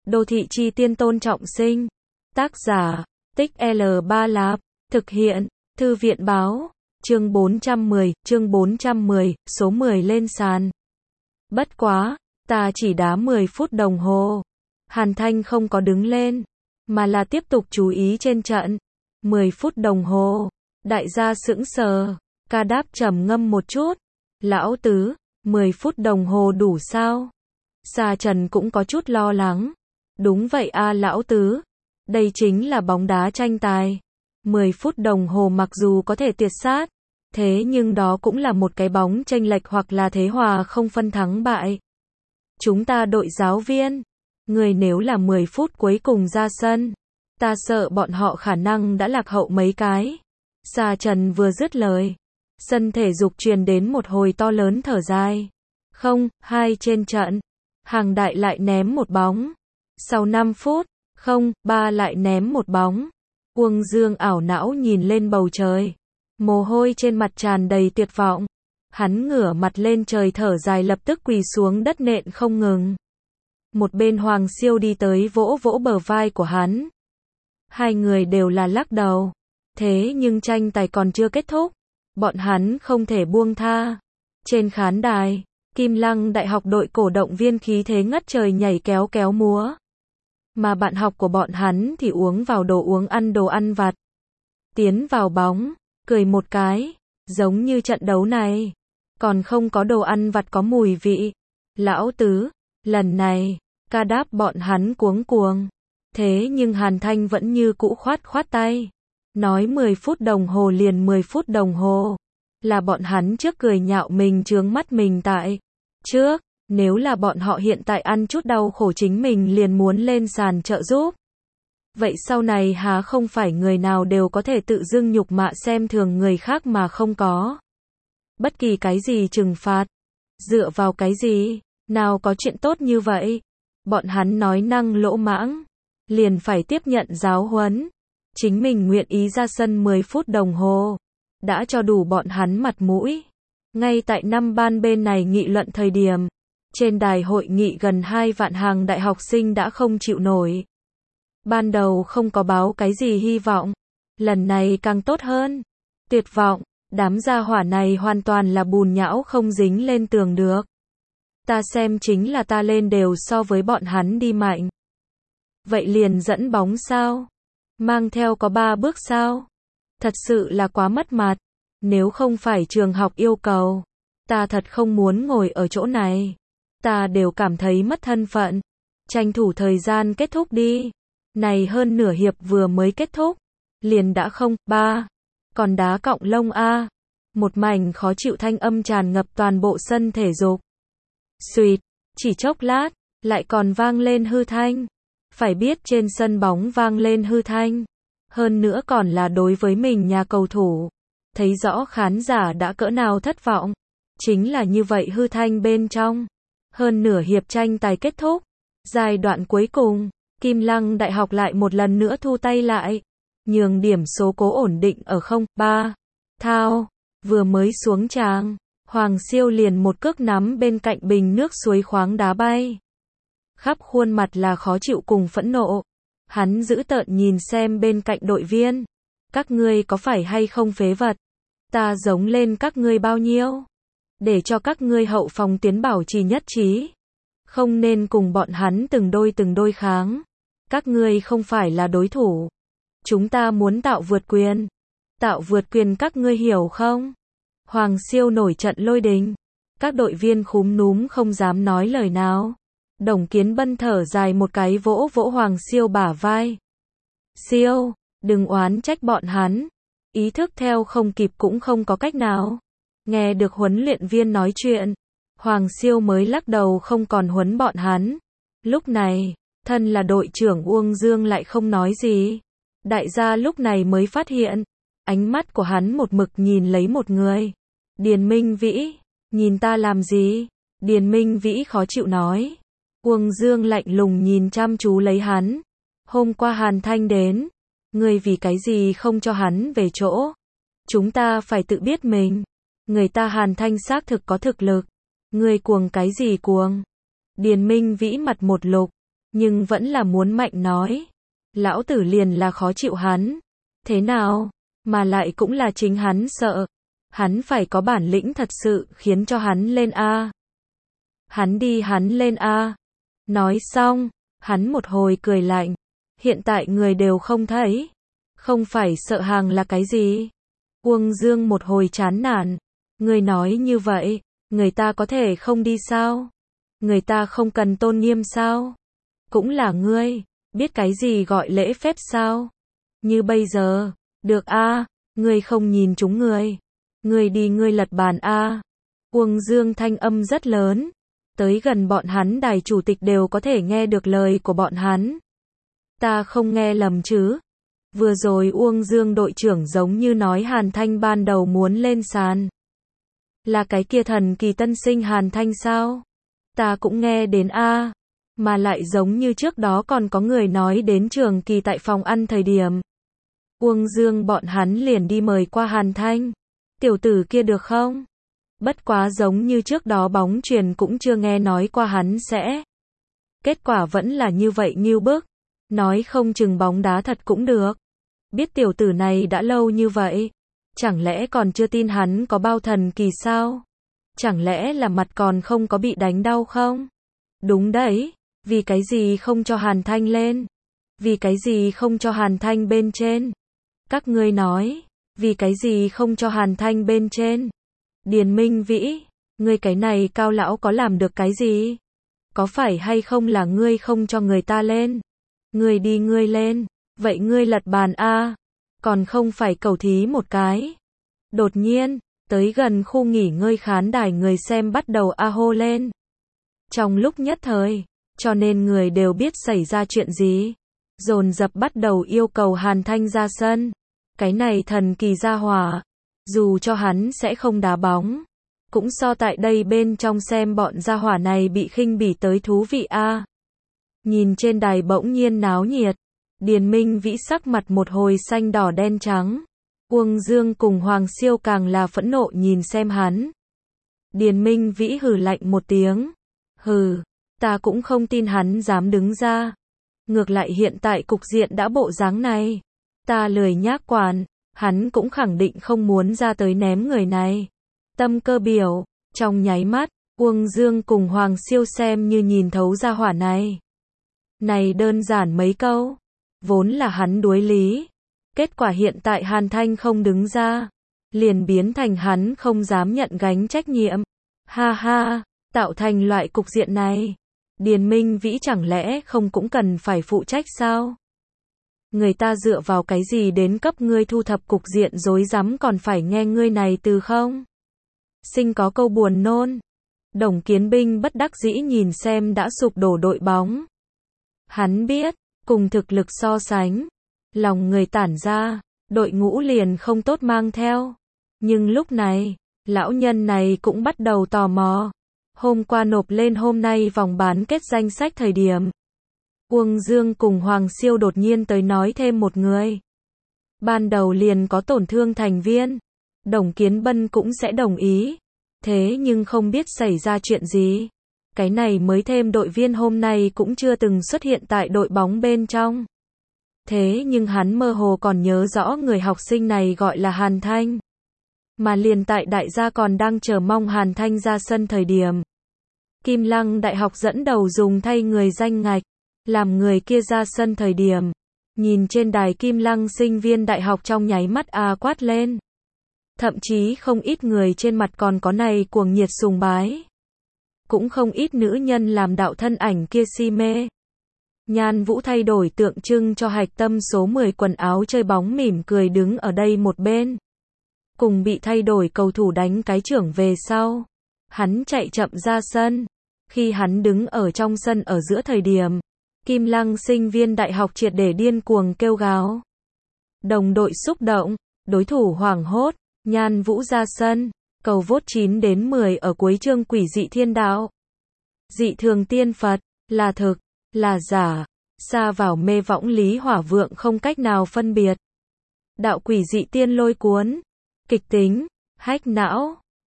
Đô thị chi tiên Tôn Trọng Sinh. Tác giả, Tích L3 Lạp. Thực hiện, Thư viện báo. Chương 410, số 10 lên sàn. Bất quá, ta chỉ đá 10 phút đồng hồ. Hàn Thanh không có đứng lên, mà là tiếp tục chú ý trên trận. 10 phút đồng hồ. Đại gia sững sờ, Ca Đáp trầm ngâm một chút. Lão tứ, 10 phút đồng hồ đủ sao? Sa Trần cũng có chút lo lắng. Đúng vậy a lão tứ. Đây chính là bóng đá tranh tài. 10 phút đồng hồ mặc dù có thể tiệt sát, thế nhưng đó cũng là một cái bóng chênh lệch hoặc là thế hòa không phân thắng bại. Chúng ta đội giáo viên, người nếu là 10 phút cuối cùng ra sân, ta sợ bọn họ khả năng đã lạc hậu mấy cái. Sa Trần vừa dứt lời, sân thể dục truyền đến một hồi to lớn thở dài. Không, hai trên trận, Hàng Đại lại ném một bóng. Sau 5 phút, không, ba lại ném một bóng. Uông Dương ảo não nhìn lên bầu trời, mồ hôi trên mặt tràn đầy tuyệt vọng. Hắn ngửa mặt lên trời thở dài lập tức quỳ xuống đất nện không ngừng. Một bên Hoàng Siêu đi tới vỗ vỗ bờ vai của hắn. Hai người đều là lắc đầu. Thế nhưng tranh tài còn chưa kết thúc, bọn hắn không thể buông tha. Trên khán đài, Kim Lăng Đại học đội cổ động viên khí thế ngất trời nhảy kéo kéo múa. Mà bạn học của bọn hắn thì uống vào đồ ăn vặt. Tiến vào bóng, cười một cái, giống như trận đấu này, còn không có đồ ăn vặt có mùi vị. Lão tứ, lần này, Ca Đáp bọn hắn cuống cuồng. Thế nhưng Hàn Thanh vẫn như cũ khoát tay. Nói 10 phút đồng hồ liền 10 phút đồng hồ. Là bọn hắn trước cười nhạo mình chướng mắt mình tại trước. Nếu là bọn họ hiện tại ăn chút đau khổ chính mình liền muốn lên sàn trợ giúp. Vậy sau này há không phải người nào đều có thể tự dưng nhục mạ xem thường người khác mà không có bất kỳ cái gì trừng phạt. Dựa vào cái gì? Nào có chuyện tốt như vậy? Bọn hắn nói năng lỗ mãng, liền phải tiếp nhận giáo huấn. Chính mình nguyện ý ra sân 10 phút đồng hồ, đã cho đủ bọn hắn mặt mũi. Ngay tại năm ban bên này nghị luận thời điểm, trên đài hội nghị gần 2 vạn Hàng đại học sinh đã không chịu nổi. Ban đầu không có báo cái gì hy vọng, lần này càng tốt hơn. Tuyệt vọng, đám gia hỏa này hoàn toàn là bùn nhão không dính lên tường được. Ta xem chính là ta lên đều so với bọn hắn đi mạnh. Vậy liền dẫn bóng sao? Mang theo có 3 bước sao? Thật sự là quá mất mặt. Nếu không phải trường học yêu cầu, ta thật không muốn ngồi ở chỗ này. Ta đều cảm thấy mất thân phận. Tranh thủ thời gian kết thúc đi. Này hơn nửa hiệp vừa mới kết thúc, liền đã không, 3. Còn đá cọng lông a. Một mảnh khó chịu thanh âm tràn ngập toàn bộ sân thể dục. Xuýt, chỉ chốc lát, lại còn vang lên hư thanh. Phải biết trên sân bóng vang lên hư thanh, hơn nữa còn là đối với mình nhà cầu thủ. Thấy rõ khán giả đã cỡ nào thất vọng. Chính là như vậy hư thanh bên trong. Hơn nửa hiệp tranh tài kết thúc. Giai đoạn cuối cùng, Kim Lăng Đại học lại một lần nữa thu tay lại. Nhường điểm số cố ổn định ở 0-3. Thao, vừa mới xuống tràng, Hoàng Siêu liền một cước nắm bên cạnh bình nước suối khoáng đá bay. Khắp khuôn mặt là khó chịu cùng phẫn nộ. Hắn dữ tợn nhìn xem bên cạnh đội viên. Các ngươi có phải hay không phế vật? Ta giống lên các ngươi bao nhiêu? Để cho các ngươi hậu phòng tuyến bảo trì nhất trí. Không nên cùng bọn hắn từng đôi kháng. Các ngươi không phải là đối thủ. Chúng ta muốn tạo vượt quyền. Tạo vượt quyền các ngươi hiểu không? Hoàng Siêu nổi trận lôi đình. Các đội viên khúm núm không dám nói lời nào. Đồng Kiến Bân thở dài một cái vỗ vỗ Hoàng Siêu bả vai. Siêu, đừng oán trách bọn hắn. Ý thức theo không kịp cũng không có cách nào. Nghe được huấn luyện viên nói chuyện, Hoàng Siêu mới lắc đầu không còn huấn bọn hắn. Lúc này, thân là đội trưởng Uông Dương lại không nói gì. Đại gia lúc này mới phát hiện, ánh mắt của hắn một mực nhìn lấy một người. Điền Minh Vĩ, nhìn ta làm gì? Điền Minh Vĩ khó chịu nói. Uông Dương lạnh lùng nhìn chăm chú lấy hắn. Hôm qua Hàn Thanh đến, ngươi vì cái gì không cho hắn về chỗ? Chúng ta phải tự biết mình. Người ta Hàn Thanh xác thực có thực lực. Ngươi cuồng cái gì cuồng? Điền Minh Vĩ mặt một lục. nhưng vẫn là muốn mạnh nói. Lão tử liền là khó chịu hắn. Thế nào? Mà lại cũng là chính hắn sợ. Hắn phải có bản lĩnh thật sự khiến cho hắn lên A. Hắn lên A. Nói xong, hắn một hồi cười lạnh. Hiện tại người đều không thấy. Không phải sợ hàng là cái gì? Uông Dương một hồi chán nản. Người nói như vậy, người ta có thể không đi sao? Người ta không cần tôn nghiêm sao? Cũng là ngươi, biết cái gì gọi lễ phép sao? Như bây giờ, được a, ngươi không nhìn chúng người. Ngươi đi ngươi lật bàn a. Uông Dương thanh âm rất lớn, tới gần bọn hắn đài chủ tịch đều có thể nghe được lời của bọn hắn. Ta không nghe lầm chứ? Vừa rồi Uông Dương đội trưởng giống như nói Hàn Thanh ban đầu muốn lên sàn. Là cái kia thần kỳ tân sinh Hàn Thanh sao? Ta cũng nghe đến a, mà lại giống như trước đó còn có người nói đến Trường Kỳ tại phòng ăn thời điểm. Uông Dương bọn hắn liền đi mời qua Hàn Thanh. Tiểu tử kia được không? Bất quá giống như trước đó bóng truyền cũng chưa nghe nói qua hắn sẽ. Kết quả vẫn là như vậy ngưu bức. Nói không chừng bóng đá thật cũng được. Biết tiểu tử này đã lâu như vậy. Chẳng lẽ còn chưa tin hắn có bao thần kỳ sao? Chẳng lẽ là mặt còn không có bị đánh đau không? Đúng đấy. Vì cái gì không cho Hàn Thanh lên? Vì cái gì không cho Hàn Thanh bên trên? Các ngươi nói. Vì cái gì không cho Hàn Thanh bên trên? Điền Minh Vĩ, ngươi cái này cao lão có làm được cái gì? Có phải hay không là ngươi không cho người ta lên? Ngươi đi ngươi lên, vậy ngươi lật bàn a, còn không phải cầu thí một cái. Đột nhiên, tới gần khu nghỉ ngơi khán đài người xem bắt đầu a hô lên. Trong lúc nhất thời, cho nên người đều biết xảy ra chuyện gì. Dồn dập bắt đầu yêu cầu Hàn Thanh ra sân. Cái này thần kỳ gia hỏa, dù cho hắn sẽ không đá bóng, cũng so tại đây bên trong xem bọn gia hỏa này bị khinh bỉ tới thú vị a. Nhìn trên đài bỗng nhiên náo nhiệt, Điền Minh Vĩ sắc mặt một hồi xanh đỏ đen trắng. Uông Dương cùng Hoàng Siêu càng là phẫn nộ nhìn xem hắn. Điền Minh Vĩ hừ lạnh một tiếng. Hừ, ta cũng không tin hắn dám đứng ra. Ngược lại hiện tại cục diện đã bộ dáng này. Ta lười nhác quản, hắn cũng khẳng định không muốn ra tới ném người này. Tâm cơ biểu, trong nháy mắt, Uông Dương cùng Hoàng Siêu xem như nhìn thấu ra hỏa này. Này đơn giản mấy câu, vốn là hắn đuối lý. Kết quả hiện tại Hàn Thanh không đứng ra, liền biến thành hắn không dám nhận gánh trách nhiệm. Ha ha, tạo thành loại cục diện này. Điền Minh Vĩ chẳng lẽ không cũng cần phải phụ trách sao? Người ta dựa vào cái gì đến cấp ngươi thu thập cục diện rối rắm còn phải nghe ngươi này từ không? Sinh có câu buồn nôn. Đồng Kiến Binh bất đắc dĩ nhìn xem đã sụp đổ đội bóng. Hắn biết, cùng thực lực so sánh, lòng người tản ra, đội ngũ liền không tốt mang theo. Nhưng lúc này, lão nhân này cũng bắt đầu tò mò. Hôm qua nộp lên hôm nay vòng bán kết danh sách thời điểm. Uông Dương cùng Hoàng Siêu đột nhiên tới nói thêm một người. Ban đầu liền có tổn thương thành viên. Đồng Kiến Bân cũng sẽ đồng ý. Thế nhưng không biết xảy ra chuyện gì. Cái này mới thêm đội viên hôm nay cũng chưa từng xuất hiện tại đội bóng bên trong. Thế nhưng hắn mơ hồ còn nhớ rõ người học sinh này gọi là Hàn Thanh. Mà liền tại đại gia còn đang chờ mong Hàn Thanh ra sân thời điểm. Kim Lăng Đại học dẫn đầu dùng thay người danh ngạch. Làm người kia ra sân thời điểm. Nhìn trên đài Kim Lăng sinh viên đại học trong nháy mắt quát lên. Thậm chí không ít người trên mặt còn có này cuồng nhiệt sùng bái. Cũng không ít nữ nhân làm đạo thân ảnh kia si mê. Nhan Vũ thay đổi tượng trưng cho hạch tâm số 10 quần áo chơi bóng mỉm cười đứng ở đây một bên. Cùng bị thay đổi cầu thủ đánh cái trưởng về sau. Hắn chạy chậm ra sân. Khi hắn đứng ở trong sân ở giữa thời điểm, Kim Lăng sinh viên đại học triệt để điên cuồng kêu gào. Đồng đội xúc động, đối thủ hoảng hốt, Nhan Vũ ra sân, cầu vote 9/10 ở cuối chương quỷ dị thiên đạo. Dị thường tiên Phật, là thực, là giả, xa vào mê võng lý hỏa vượng không cách nào phân biệt. Đạo quỷ dị tiên lôi cuốn, kịch tính, hách não,